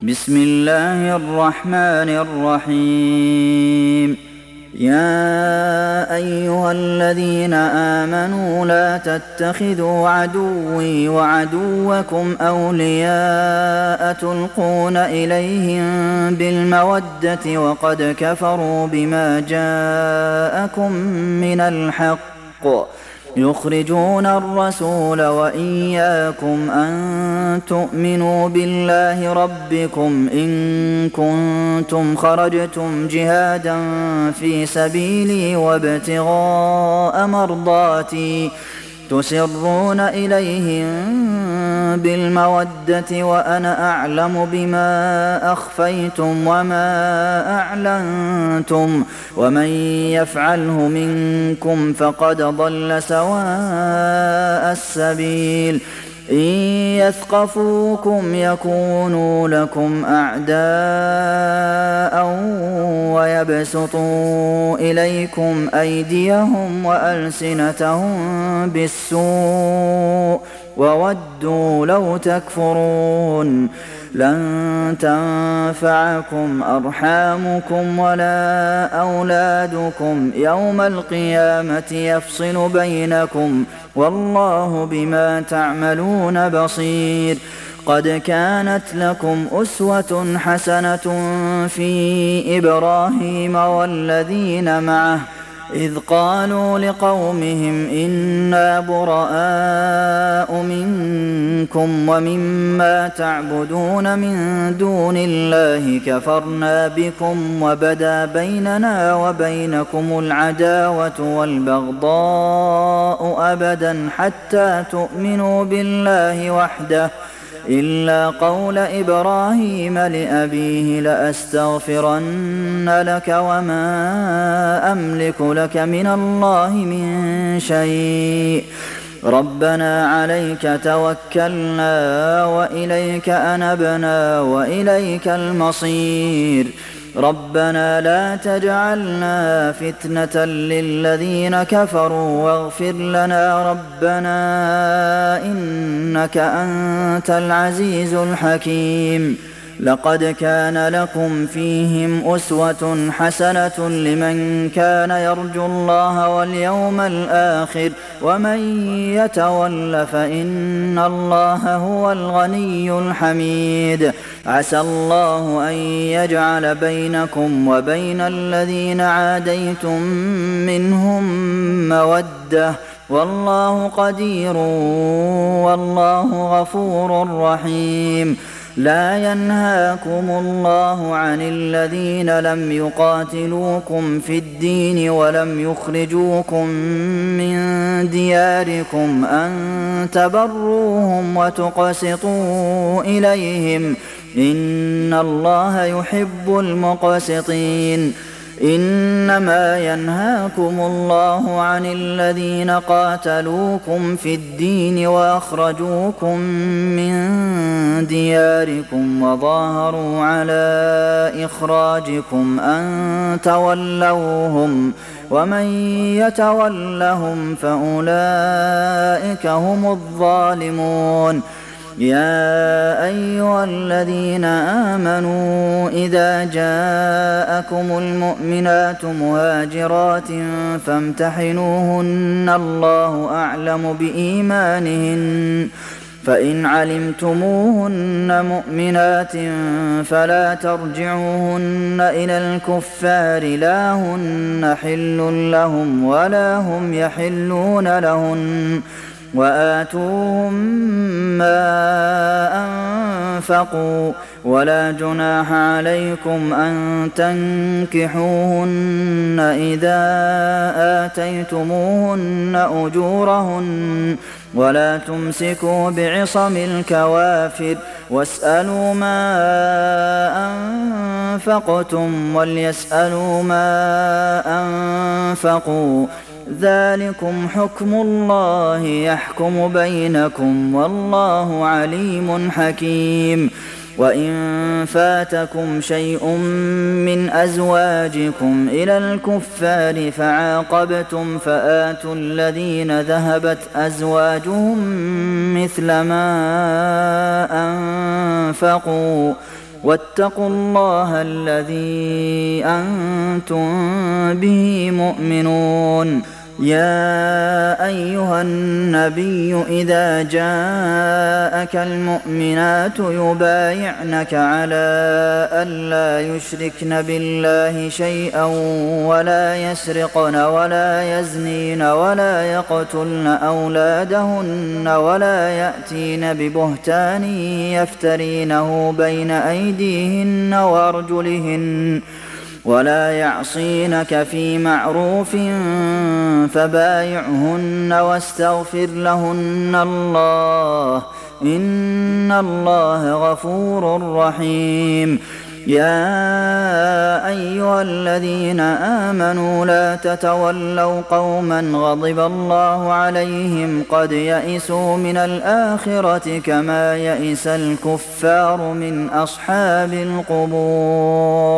بسم الله الرحمن الرحيم يا أيها الذين آمنوا لا تتخذوا عدوي وعدوكم أولياء تلقون إليهم بالمودة وقد كفروا بما جاءكم من الحق يخرجون الرسول وإياكم أن تؤمنوا بالله ربكم إن كنتم خرجتم جهادا في سبيلي وابتغاء مرضاتي تسرون إليهم بالمودة وأنا أعلم بما أخفيتم وما أعلنتم ومن يفعله منكم فقد ضل سواء السبيل إن يثقفوكم يكونوا لكم أعداء ويبسطوا إليكم أيديهم وألسنتهم بالسوء وودوا لو تكفرون لن تنفعكم أرحامكم ولا أولادكم يوم القيامة يفصل بينكم والله بما تعملون بصير قد كانت لكم أسوة حسنة في إبراهيم والذين معه إذ قالوا لقومهم إنا براء منكم ومما تعبدون من دون الله كفرنا بكم وبدا بيننا وبينكم العداوة والبغضاء أبدا حتى تؤمنوا بالله وحده إلا قول إبراهيم لأبيه لأستغفرن لك وما أملك لك من الله من شيء ربنا عليك توكلنا وإليك أنبنا وإليك المصير ربنا لا تجعلنا فتنة للذين كفروا واغفر لنا ربنا إنك أنت العزيز الحكيم لقد كان لكم فيهم أسوة حسنة لمن كان يرجو الله واليوم الآخر ومن يتول فإن الله هو الغني الحميد عسى الله أن يجعل بينكم وبين الذين عاديتم منهم مودة والله قدير والله غفور رحيم لا ينهاكم الله عن الذين لم يقاتلوكم في الدين ولم يخرجوكم من دياركم أن تبروهم وتقسطوا إليهم إن الله يحب المقسطين إنما ينهاكم الله عن الذين قاتلوكم في الدين وأخرجوكم من دياركم وظاهروا على إخراجكم أن تولوهم ومن يتولهم فأولئك هم الظالمون يا أيها الذين آمنوا إذا جاءكم المؤمنات مهاجرات فامتحنوهن الله أعلم بإيمانهن فإن علمتموهن مؤمنات فلا ترجعوهن إلى الكفار لا هن حل لهم ولا هم يحلون لهن وآتوهم ما أنفقوا ولا جناح عليكم أن تنكحوهن إذا آتيتموهن أجورهن ولا تمسكوا بعصم الكوافر واسألوا ما أنفقتم وليسألوا ما أنفقوا ذلكم حكم الله يحكم بينكم والله عليم حكيم وإن فاتكم شيء من أزواجكم إلى الكفار فعاقبتم فآتوا الذين ذهبت أزواجهم مثل ما أنفقوا واتقوا الله الذي أنتم به مؤمنون. يا أيها النبي إذا جاءك المؤمنات يبايعنك على ألا يشركن بالله شيئا ولا يسرقن ولا يزنين ولا يقتلن أولادهن ولا يأتين ببهتان يفترينه بين أيديهن وأرجلهن ولا يعصينك في معروف فبايعهن واستغفر لهن الله إن الله غفور رحيم. يا أيها الذين آمنوا لا تتولوا قوما غضب الله عليهم قد يئسوا من الآخرة كما يئس الكفار من أصحاب القبور.